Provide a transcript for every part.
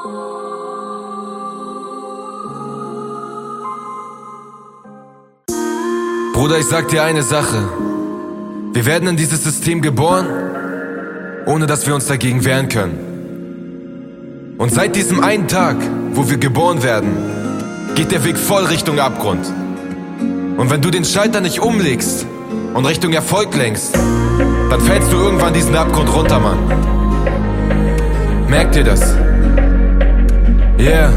Bruder, ich sag dir eine Sache. Wir werden in dieses System geboren, ohne dass wir uns dagegen wehren können. Und seit diesem einen Tag, wo wir geboren werden, geht der Weg voll Richtung Abgrund. Und wenn du den Schalter nicht umlegst und Richtung Erfolg lenkst, dann fällst du irgendwann diesen Abgrund runter, Mann. Merk dir das? Yeah.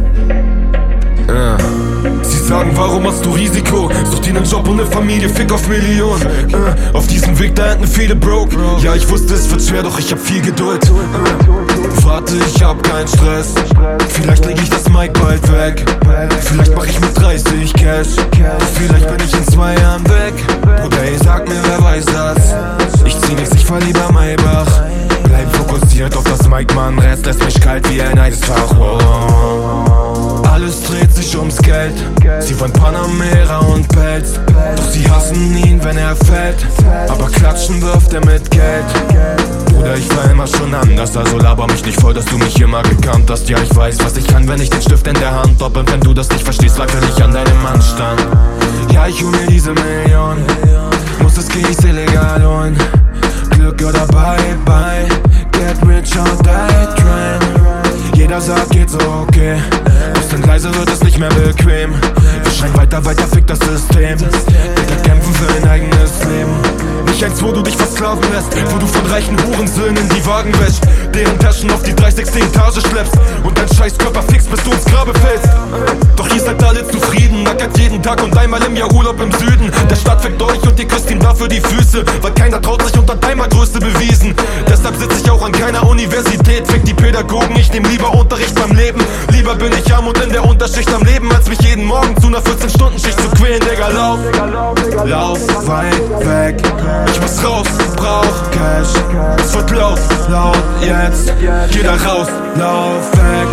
Sie sagen, warum hast du Risiko? Such dir einen Job und eine Familie, fick auf Millionen. Auf diesem Weg, da enden viele broke. Ja, ich wusste, es wird schwer, doch ich hab viel Geduld. Warte, ich hab keinen Stress. Vielleicht leg ich das Mic bald weg. Vielleicht mach ich mit 30 Cash. Vielleicht bin ich in 2 Jahren weg. Bruder, ey, sag mir, wer weiß das? Ich zieh nix, ich fahr lieber Maybach. Bleib fokussiert auf das Mic, Mann. Rest lässt mich kalt wie ein Eisfach. Alles dreht sich ums Geld. Sie wollen Panamera und Pelz. Doch sie hassen ihn, wenn er fällt. Aber klatschen wirft er mit Geld. Bruder, ich war immer schon anders, also laber mich nicht voll, dass du mich immer gekannt hast. Ja, ich weiß, was ich kann, wenn ich den Stift in der Hand hab. Und wenn du das nicht verstehst, lag ich an deinem Anstand. Ja, ich hol mir diese Million. Muss das Kies illegal holen. Glück oder bye. Get rich or die trying. Jeder sagt, geht so okay. Bisschen leise wird es nicht mehr bequem. Wir schreien weiter, fick das System. Digga, kämpfen für ein eigenes Leben. Nicht eins, wo du dich versklaven lässt, wo du von reichen Hurensöhnen die Wagen wäschst, deren Taschen auf die 30. Etage schleppst und dein scheiß Körper fixst, bis du ins Grabe fällst. Doch ihr seid alle zufrieden, nackert jeden Tag und einmal im Jahr Urlaub im Süden. Der Staat fickt euch und ihr küsst ihm dafür die Füße, weil keiner traut sich und hat einmal Größe bewiesen. Deshalb sitze ich auch an keiner Universität, fick die Pädagogen, ich nehm lieber Unterricht beim Leben. Lieber bin ich arm und in der Unterschicht am Leben, als mich jeden Morgen zu einer 14-Stunden-Schicht zu quälen. Digga, lauf weit weg. Ich muss raus, brauch Cash. Es wird laut jetzt. Geh da raus, lauf weg.